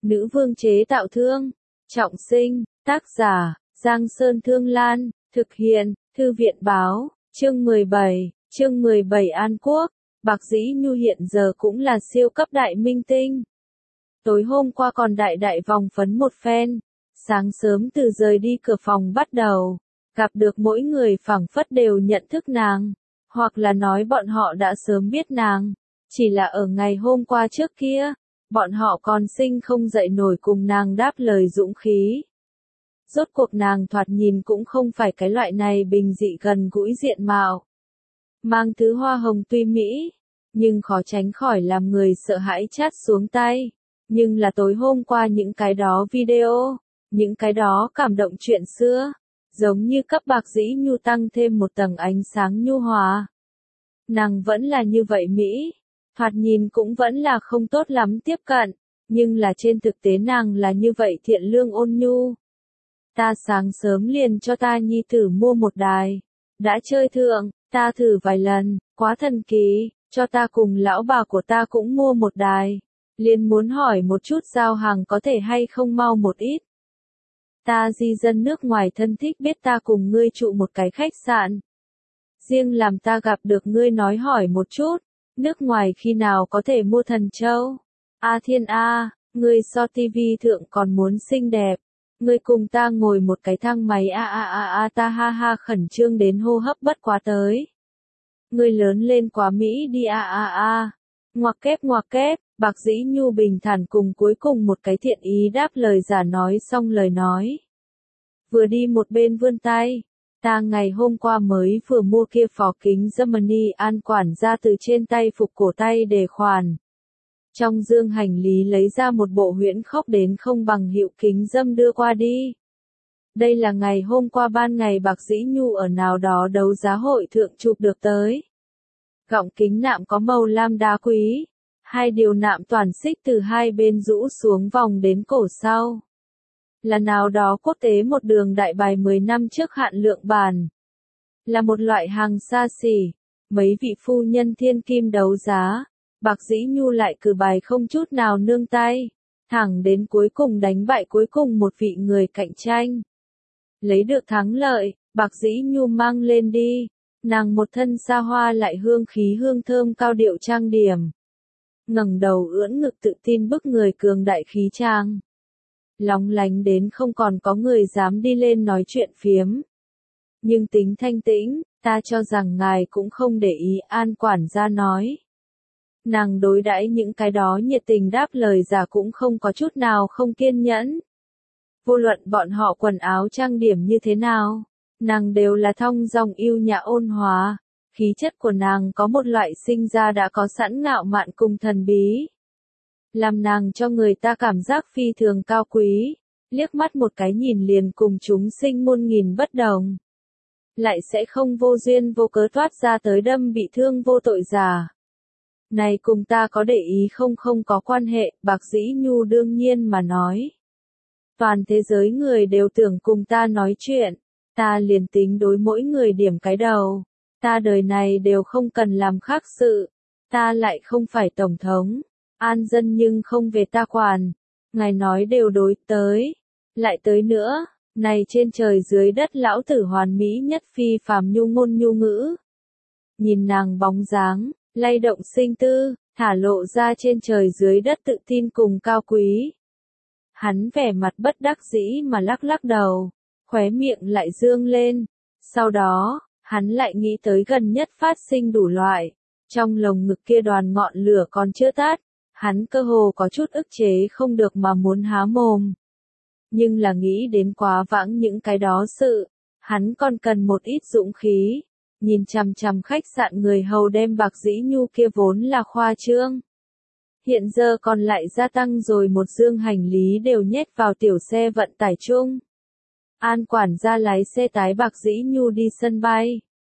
Nữ vương chế tạo thương. Trọng sinh. Tác giả, Giang Sơn Thương Lan. Thực hiện, Thư viện Báo. Chương 17. Chương 17 An Quốc. Bạc Dĩ Nhu hiện giờ cũng là siêu cấp đại minh tinh. Tối hôm qua còn đại vòng phấn một phen. Sáng sớm từ rời đi cửa phòng bắt đầu, gặp được mỗi người phảng phất đều nhận thức nàng, hoặc là nói bọn họ đã sớm biết nàng. Chỉ là ở ngày hôm qua trước kia, bọn họ còn sinh không dậy nổi cùng nàng đáp lời dũng khí. Rốt cuộc nàng thoạt nhìn cũng không phải cái loại này bình dị gần gũi diện mạo. Mang thứ hoa hồng tuy mỹ, nhưng khó tránh khỏi làm người sợ hãi chát xuống tay. Nhưng là tối hôm qua những cái đó video, những cái đó cảm động chuyện xưa, giống như cấp Bạc Dĩ Nhu tăng thêm một tầng ánh sáng nhu hòa. Nàng vẫn là như vậy mỹ, thoạt nhìn cũng vẫn là không tốt lắm tiếp cận, nhưng là trên thực tế nàng là như vậy thiện lương ôn nhu. Ta sáng sớm liền cho ta nhi tử mua một đài, đã chơi thượng, ta thử vài lần, quá thần kỳ, cho ta cùng lão bà của ta cũng mua một đài, liền muốn hỏi một chút giao hàng có thể hay không mau một ít. Ta di dân nước ngoài thân thích biết ta cùng ngươi trụ một cái khách sạn. Riêng làm ta gặp được ngươi nói hỏi một chút, nước ngoài khi nào có thể mua thần châu? A Thiên A, ngươi so tivi thượng còn muốn xinh đẹp. Ngươi cùng ta ngồi một cái thang máy ta ha ha khẩn trương đến hô hấp bất quá tới. Ngươi lớn lên quá Mỹ đi Ngoặc kép, Bạc Dĩ Nhu bình thản cùng cuối cùng một cái thiện ý đáp lời giả nói xong lời nói. Vừa đi một bên vươn tay, ta ngày hôm qua mới vừa mua kia phó kính Germany An quản gia từ trên tay phục cổ tay để khoản. Trong dương hành lý lấy ra một bộ huyễn khốc đến không bằng hiệu kính dâm đưa qua đi. Đây là ngày hôm qua ban ngày Bạc Dĩ Nhu ở nào đó đấu giá hội thượng chụp được tới. Gọng kính nạm có màu lam đá quý, hai điều nạm toàn xích từ hai bên rũ xuống vòng đến cổ sau. Là nào đó quốc tế một đường đại bài 10 năm trước hạn lượng bản. Là một loại hàng xa xỉ, mấy vị phu nhân thiên kim đấu giá. Bạc Dĩ Nhu lại cử bài không chút nào nương tay, thẳng đến cuối cùng đánh bại cuối cùng một vị người cạnh tranh. Lấy được thắng lợi, Bạc Dĩ Nhu mang lên đi, nàng một thân xa hoa lại hương khí hương thơm cao điệu trang điểm. Ngẩng đầu ưỡn ngực tự tin bức người cường đại khí trang. Lóng lánh đến không còn có người dám đi lên nói chuyện phiếm. Nhưng tính thanh tĩnh, ta cho rằng ngài cũng không để ý, An quản gia nói. Nàng đối đãi những cái đó nhiệt tình đáp lời giả cũng không có chút nào không kiên nhẫn. Vô luận bọn họ quần áo trang điểm như thế nào, nàng đều là thong dong yêu nhã ôn hòa, khí chất của nàng có một loại sinh ra đã có sẵn ngạo mạn cùng thần bí. Làm nàng cho người ta cảm giác phi thường cao quý, liếc mắt một cái nhìn liền cùng chúng sinh muôn nghìn bất đồng. Lại sẽ không vô duyên vô cớ thoát ra tới đâm bị thương vô tội giả. Này cùng ta có để ý không có quan hệ, Bạc Dĩ Nhu đương nhiên mà nói. Toàn thế giới người đều tưởng cùng ta nói chuyện, ta liền tính đối mỗi người điểm cái đầu. Ta đời này đều không cần làm khác sự, ta lại không phải tổng thống, an dân nhưng không về ta quản. Ngài nói đều đối tới, lại tới nữa, này trên trời dưới đất lão tử hoàn mỹ nhất phi phàm nhu ngôn nhu ngữ. Nhìn nàng bóng dáng, lay động sinh tư, thả lộ ra trên trời dưới đất tự tin cùng cao quý. Hắn vẻ mặt bất đắc dĩ mà lắc đầu, khóe miệng lại dương lên. Sau đó, hắn lại nghĩ tới gần nhất phát sinh đủ loại. Trong lồng ngực kia đoàn ngọn lửa còn chưa tắt, hắn cơ hồ có chút ức chế không được mà muốn há mồm. Nhưng là nghĩ đến quá vãng những cái đó sự, hắn còn cần một ít dũng khí. Nhìn chằm chằm khách sạn người hầu đem Bạc Dĩ Nhu kia vốn là khoa trương. Hiện giờ còn lại gia tăng rồi một dương hành lý đều nhét vào tiểu xe vận tải chung. An quản gia lái xe tái Bạc Dĩ Nhu đi sân bay.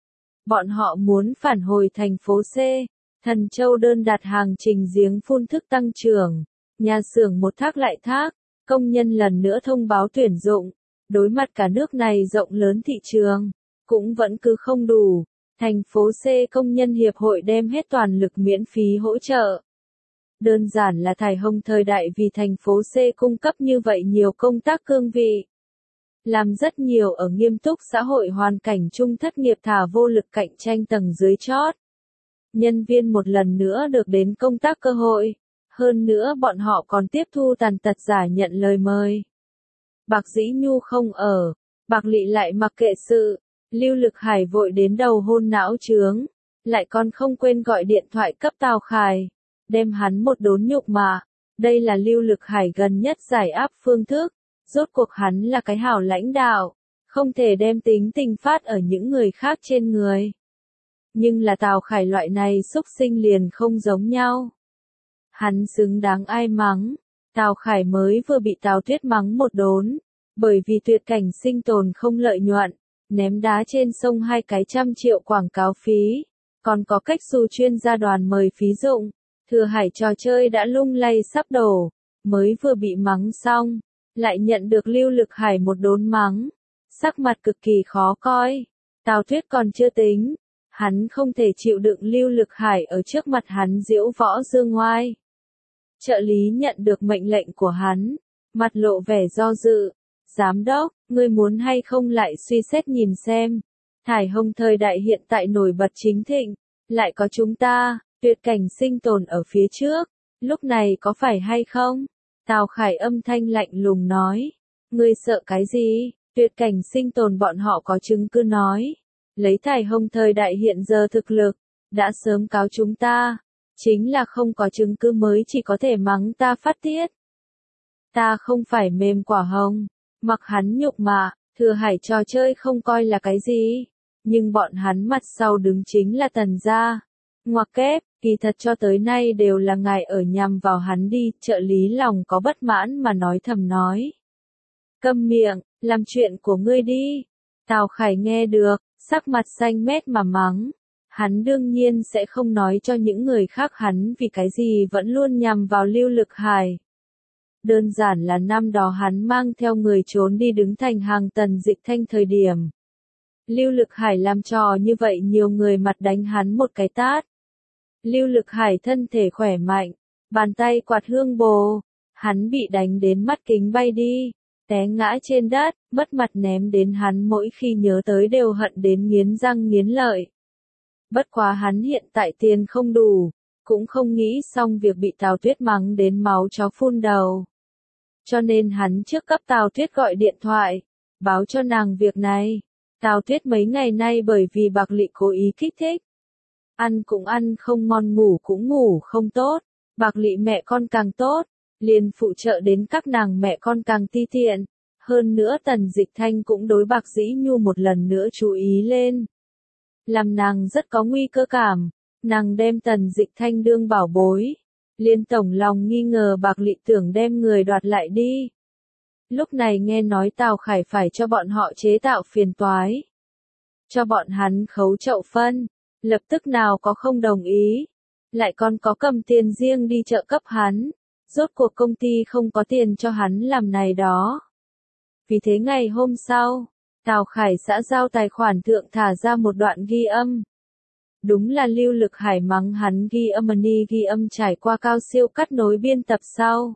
Bọn họ muốn phản hồi thành phố C, Thần Châu đơn đặt hàng trình giếng phun thức tăng trưởng. Nhà xưởng một thác lại thác, công nhân lần nữa thông báo tuyển dụng. Đối mặt cả nước này rộng lớn thị trường, cũng vẫn cứ không đủ. Thành phố C công nhân hiệp hội đem hết toàn lực miễn phí hỗ trợ. Đơn giản là Thải Hồng thời đại vì thành phố C cung cấp như vậy nhiều công tác cương vị. Làm rất nhiều ở nghiêm túc xã hội hoàn cảnh chung thất nghiệp thả vô lực cạnh tranh tầng dưới chót. Nhân viên một lần nữa được đến công tác cơ hội. Hơn nữa bọn họ còn tiếp thu tàn tật giả nhận lời mời. Bạc Dĩ Nhu không ở. Bạc Lị lại mặc kệ sự. Lưu Lực Hải vội đến đầu hôn não chướng. Lại còn không quên gọi điện thoại cấp Tào Khải. Đem hắn một đốn nhục mạ. Đây là Lưu Lực Hải gần nhất giải áp phương thức. Rốt cuộc hắn là cái hảo lãnh đạo. Không thể đem tính tình phát ở những người khác trên người. Nhưng là Tào Khải loại này xúc sinh liền không giống nhau. Hắn xứng đáng ai mắng. Tào Khải mới vừa bị Tào Tuyết mắng một đốn. Bởi vì tuyệt cảnh sinh tồn không lợi nhuận. Ném đá trên sông 200 triệu quảng cáo phí. Còn có cách xù chuyên gia đoàn mời phí dụng. Thừa Hải trò chơi đã lung lay sắp đổ. Mới vừa bị mắng xong. Lại nhận được Lưu Lực Hải một đốn mắng. Sắc mặt cực kỳ khó coi. Tào Tuyết còn chưa tính. Hắn không thể chịu đựng Lưu Lực Hải ở trước mặt hắn diễu võ dương ngoai. Trợ lý nhận được mệnh lệnh của hắn. Mặt lộ vẻ do dự. Giám đốc, ngươi muốn hay không lại suy xét nhìn xem. Thải Hồng thời đại hiện tại nổi bật chính thịnh. Lại có chúng ta, tuyệt cảnh sinh tồn ở phía trước. Lúc này có phải hay không? Tào Khải âm thanh lạnh lùng nói. Ngươi sợ cái gì? Tuyệt cảnh sinh tồn bọn họ có chứng cứ nói. Lấy Thải Hồng thời đại hiện giờ thực lực. Đã sớm cáo chúng ta. Chính là không có chứng cứ mới chỉ có thể mắng ta phát tiết. Ta không phải mềm quả hồng. Mặc hắn nhục mạ, Thừa Hải trò chơi không coi là cái gì. Nhưng bọn hắn mặt sau đứng chính là Tần gia. Ngoặc kép, kỳ thật cho tới nay đều là ngài ở nhằm vào hắn đi. Trợ lý lòng có bất mãn mà nói thầm nói. Câm miệng, làm chuyện của ngươi đi. Tào Khải nghe được, sắc mặt xanh mét mà mắng. Hắn đương nhiên sẽ không nói cho những người khác hắn vì cái gì vẫn luôn nhằm vào Lưu Lực Hải. Đơn giản là năm đó hắn mang theo người trốn đi đứng thành hàng Tần Dịch Thanh thời điểm. Lưu Lực Hải làm trò như vậy nhiều người mặt đánh hắn một cái tát. Lưu Lực Hải thân thể khỏe mạnh, bàn tay quạt hương bồ, hắn bị đánh đến mắt kính bay đi, té ngã trên đất, mất mặt ném đến hắn mỗi khi nhớ tới đều hận đến nghiến răng nghiến lợi. Bất quá hắn hiện tại tiền không đủ, cũng không nghĩ xong việc bị Tào Tuyết mắng đến máu chó phun đầu. Cho nên hắn trước cấp Tào Tuyết gọi điện thoại, báo cho nàng việc này. Tào Tuyết mấy ngày nay bởi vì Bạc Lị cố ý kích thích. Ăn cũng ăn không ngon, ngủ cũng ngủ không tốt. Bạc Lị mẹ con càng tốt, liền phụ trợ đến các nàng mẹ con càng ti tiện. Hơn nữa Tần Dịch Thanh cũng đối Bạc Dĩ Nhu một lần nữa chú ý lên. Làm nàng rất có nguy cơ cảm, nàng đem Tần Dịch Thanh đương bảo bối. Liên tổng lòng nghi ngờ Bạc Lị tưởng đem người đoạt lại đi. Lúc này nghe nói Tào Khải phải cho bọn họ chế tạo phiền toái. Cho bọn hắn khấu chậu phân, lập tức nào có không đồng ý. Lại còn có cầm tiền riêng đi trợ cấp hắn. Rốt cuộc công ty không có tiền cho hắn làm này đó. Vì thế ngày hôm sau, Tào Khải xã giao tài khoản thượng thả ra một đoạn ghi âm. Đúng là Lưu Lực Hải mắng hắn ghi âm trải qua cao siêu cắt nối biên tập sau.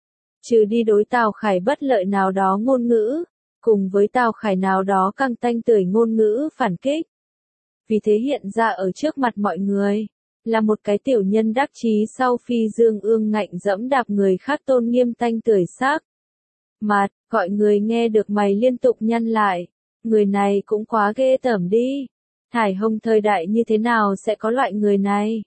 Trừ đi đối Tào Khải bất lợi nào đó ngôn ngữ, cùng với Tào Khải nào đó căng tanh tưởi ngôn ngữ phản kích. Vì thế hiện ra ở trước mặt mọi người, là một cái tiểu nhân đắc chí sau phi dương ương ngạnh dẫm đạp người khác tôn nghiêm tanh tưởi xác. Mặt, gọi người nghe được mày liên tục nhăn lại, người này cũng quá ghê tởm đi. Thải Hồng thời đại như thế nào sẽ có loại người này?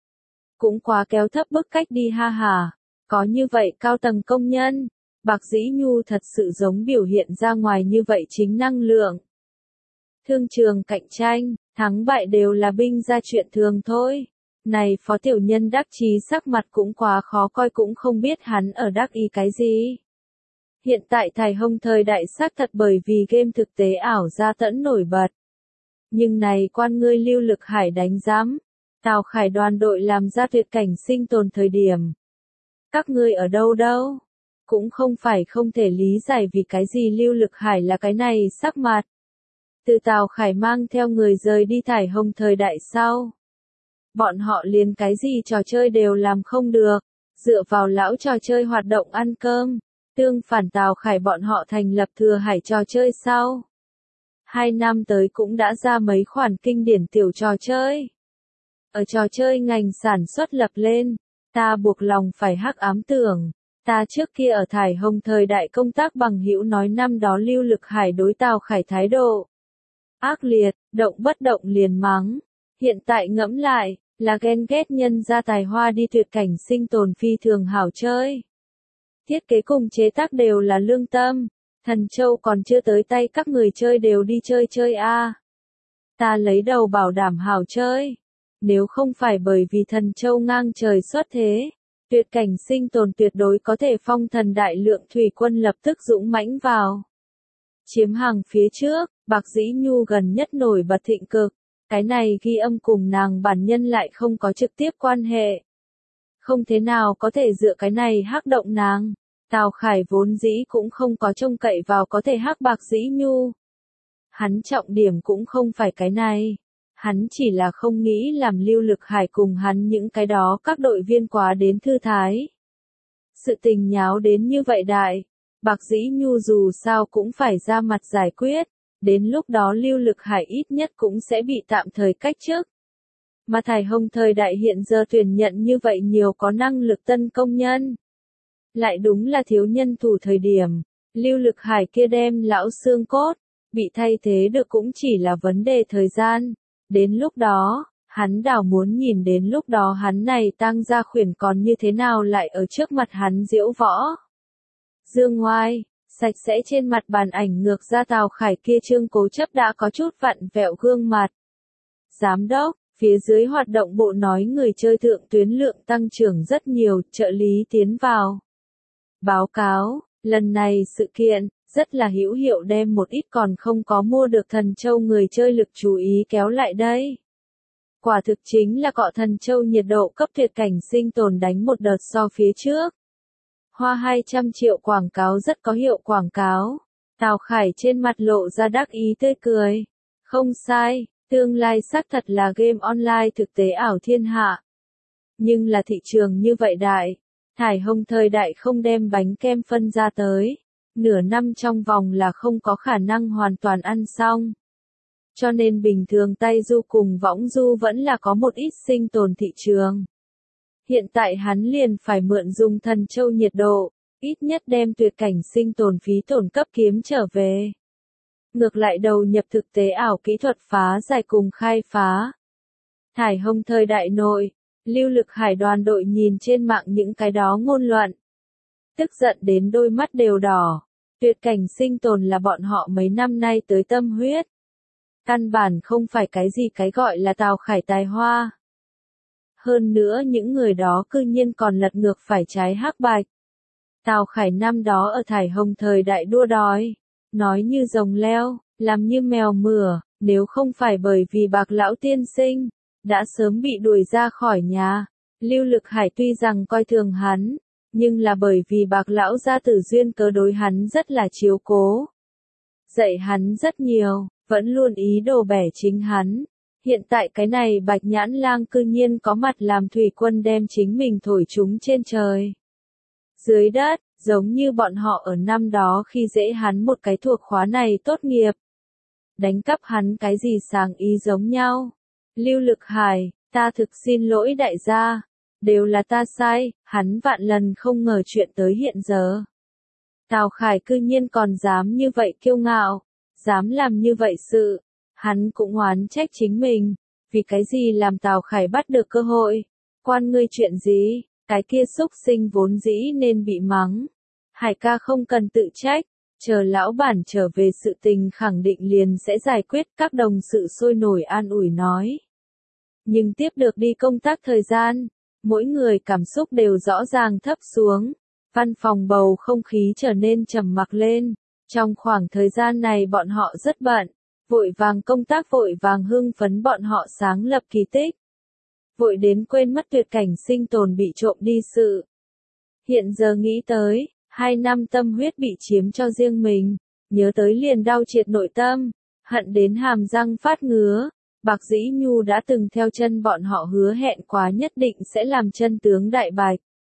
Cũng quá kéo thấp bức cách đi ha hả. Có như vậy cao tầng công nhân, Bạc Dĩ Nhu thật sự giống biểu hiện ra ngoài như vậy chính năng lượng. Thương trường cạnh tranh, thắng bại đều là binh ra chuyện thường thôi. Này phó tiểu nhân đắc chí sắc mặt cũng quá khó coi, cũng không biết hắn ở đắc ý cái gì. Hiện tại Thải Hồng thời đại xác thật bởi vì game thực tế ảo ra tẫn nổi bật. Nhưng này quan ngươi Lưu Lực Hải đánh giám. Tào Khải đoàn đội làm ra tuyệt cảnh sinh tồn thời điểm. Các ngươi ở đâu đâu? Cũng không phải không thể lý giải vì cái gì Lưu Lực Hải là cái này sắc mặt. Từ Tào Khải mang theo người rời đi Thải Hồng thời đại sau. Bọn họ liền cái gì trò chơi đều làm không được. dựa vào lão trò chơi hoạt động ăn cơm, tương phản Tào Khải bọn họ thành lập Thừa Hải trò chơi sau. 2 năm tới cũng đã ra mấy khoản kinh điển tiểu trò chơi. Ở trò chơi ngành sản xuất lập lên, ta buộc lòng phải hắc ám tưởng. Ta trước kia ở Thải Hồng thời đại công tác bằng hữu nói năm đó Lưu Lực Hải đối Tào Khải thái độ ác liệt, động bất động liền mắng. Hiện tại ngẫm lại, là ghen ghét nhân ra tài hoa đi tuyệt cảnh sinh tồn phi thường hảo chơi. Thiết kế cùng chế tác đều là lương tâm, Thần Châu còn chưa tới tay các người chơi đều đi chơi chơi a. Ta lấy đầu bảo đảm hảo chơi. Nếu không phải bởi vì Thần Châu ngang trời xuất thế, tuyệt cảnh sinh tồn tuyệt đối có thể phong thần đại lượng thủy quân lập tức dũng mãnh vào. Chiếm hàng phía trước, Bạc Dĩ Nhu gần nhất nổi bật thịnh cực, cái này ghi âm cùng nàng bản nhân lại không có trực tiếp quan hệ. Không thế nào có thể dựa cái này hắc động nàng, Tào Khải vốn dĩ cũng không có trông cậy vào có thể hắc Bạc Dĩ Nhu. Hắn trọng điểm cũng không phải cái này. Hắn chỉ là không nghĩ làm Lưu Lực Hải cùng hắn những cái đó các đội viên quá đến thư thái. Sự tình nháo đến như vậy đại, Bạc Dĩ Nhu dù sao cũng phải ra mặt giải quyết, đến lúc đó Lưu Lực Hải ít nhất cũng sẽ bị tạm thời cách chức. Mà Thải Hồng thời đại hiện giờ tuyển nhận như vậy nhiều có năng lực tân công nhân. Lại đúng là thiếu nhân thủ thời điểm, Lưu Lực Hải kia đem lão xương cốt, bị thay thế được cũng chỉ là vấn đề thời gian. Đến lúc đó, hắn đảo muốn nhìn đến lúc đó hắn này tăng gia khuyển còn như thế nào lại ở trước mặt hắn diễu võ. Dương ngoai, sạch sẽ trên mặt bàn ảnh ngược ra Tào Khải kia trương cố chấp đã có chút vặn vẹo gương mặt. Giám đốc, phía dưới hoạt động bộ nói người chơi thượng tuyến lượng tăng trưởng rất nhiều, trợ lý tiến vào. Báo cáo, lần này sự kiện, rất là hữu hiệu đem một ít còn không có mua được Thần Châu người chơi lực chú ý kéo lại đây. Quả thực chính là cọ Thần Châu nhiệt độ cấp tuyệt cảnh sinh tồn đánh một đợt so phía trước. Hoa 200 triệu quảng cáo rất có hiệu quảng cáo. Tào Khải trên mặt lộ ra đắc ý tươi cười. Không sai, tương lai xác thật là game online thực tế ảo thiên hạ. Nhưng là thị trường như vậy đại, Thải Hồng thời đại không đem bánh kem phân ra tới. Nửa năm trong vòng là không có khả năng hoàn toàn ăn xong. Cho nên bình thường tay du cùng võng du vẫn là có một ít sinh tồn thị trường. Hiện tại hắn liền phải mượn dùng Thần Châu nhiệt độ, ít nhất đem tuyệt cảnh sinh tồn phí tổn cấp kiếm trở về. Ngược lại đầu nhập thực tế ảo kỹ thuật phá giải cùng khai phá. Thải Hồng thời đại nội, Lưu Lực Hải đoàn đội nhìn trên mạng những cái đó ngôn luận. Tức giận đến đôi mắt đều đỏ. Tuyệt cảnh sinh tồn là bọn họ mấy năm nay tới tâm huyết. Căn bản không phải cái gì cái gọi là Tào Khải tài hoa. Hơn nữa những người đó cư nhiên còn lật ngược phải trái hắc bạch. Tào Khải năm đó ở Thải Hồng thời đại đua đòi, nói như rồng leo, làm như mèo mửa, nếu không phải bởi vì Bạc lão tiên sinh, đã sớm bị đuổi ra khỏi nhà. Lưu Lực Hải tuy rằng coi thường hắn, nhưng là bởi vì Bạc lão gia tử duyên cớ đối hắn rất là chiếu cố. Dạy hắn rất nhiều, vẫn luôn ý đồ bẻ chính hắn. Hiện tại cái này Bạch Nhãn Lang cư nhiên có mặt làm thủy quân đem chính mình thổi chúng trên trời. Dưới đất, giống như bọn họ ở năm đó khi dễ hắn một cái thuộc khóa này tốt nghiệp. Đánh cắp hắn cái gì sáng ý giống nhau. Lưu Lực Hải, ta thực xin lỗi đại gia. Đều là ta sai, hắn vạn lần không ngờ chuyện tới hiện giờ. Tào Khải cư nhiên còn dám như vậy kiêu ngạo, dám làm như vậy sự. Hắn cũng oán trách chính mình, vì cái gì làm Tào Khải bắt được cơ hội. Quan ngươi chuyện gì, cái kia xúc sinh vốn dĩ nên bị mắng. Hải ca không cần tự trách, chờ lão bản trở về sự tình khẳng định liền sẽ giải quyết. Các đồng sự sôi nổi an ủi nói. Nhưng tiếp được đi công tác thời gian, mỗi người cảm xúc đều rõ ràng thấp xuống. Văn phòng bầu không khí trở nên trầm mặc lên. Trong khoảng thời gian này bọn họ rất bận. Vội vàng công tác vội vàng hưng phấn bọn họ sáng lập kỳ tích. Vội đến quên mất tuyệt cảnh sinh tồn bị trộm đi sự. Hiện giờ nghĩ tới, 2 năm tâm huyết bị chiếm cho riêng mình. Nhớ tới liền đau triệt nội tâm. Hận đến hàm răng phát ngứa. Bạc Dĩ Nhu đã từng theo chân bọn họ hứa hẹn quá nhất định sẽ làm chân tướng đại bạch.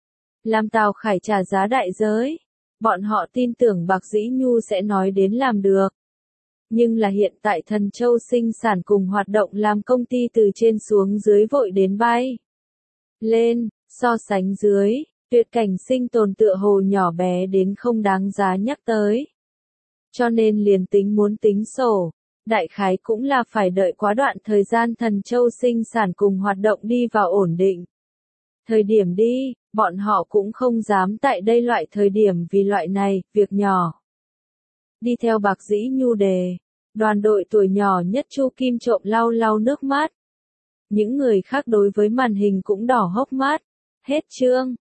làm Tào Khải trả giá đại giới. Bọn họ tin tưởng Bạc Dĩ Nhu sẽ nói đến làm được. Nhưng là hiện tại Thần Châu sinh sản cùng hoạt động làm công ty từ trên xuống dưới vội đến bay lên, so sánh dưới, Tuyệt Cảnh sinh tồn tựa hồ nhỏ bé đến không đáng giá nhắc tới. Cho nên liền tính muốn tính sổ, đại khái cũng là phải đợi quá đoạn thời gian Thần Châu sinh sản cùng hoạt động đi vào ổn định. Thời điểm đi, bọn họ cũng không dám tại đây loại thời điểm vì loại này, việc nhỏ. Đi theo Bạc Dĩ Nhu đề, đoàn đội tuổi nhỏ nhất Chu Kim Trộm lau lau nước mắt. Những người khác đối với màn hình cũng đỏ hốc mắt. Hết chương.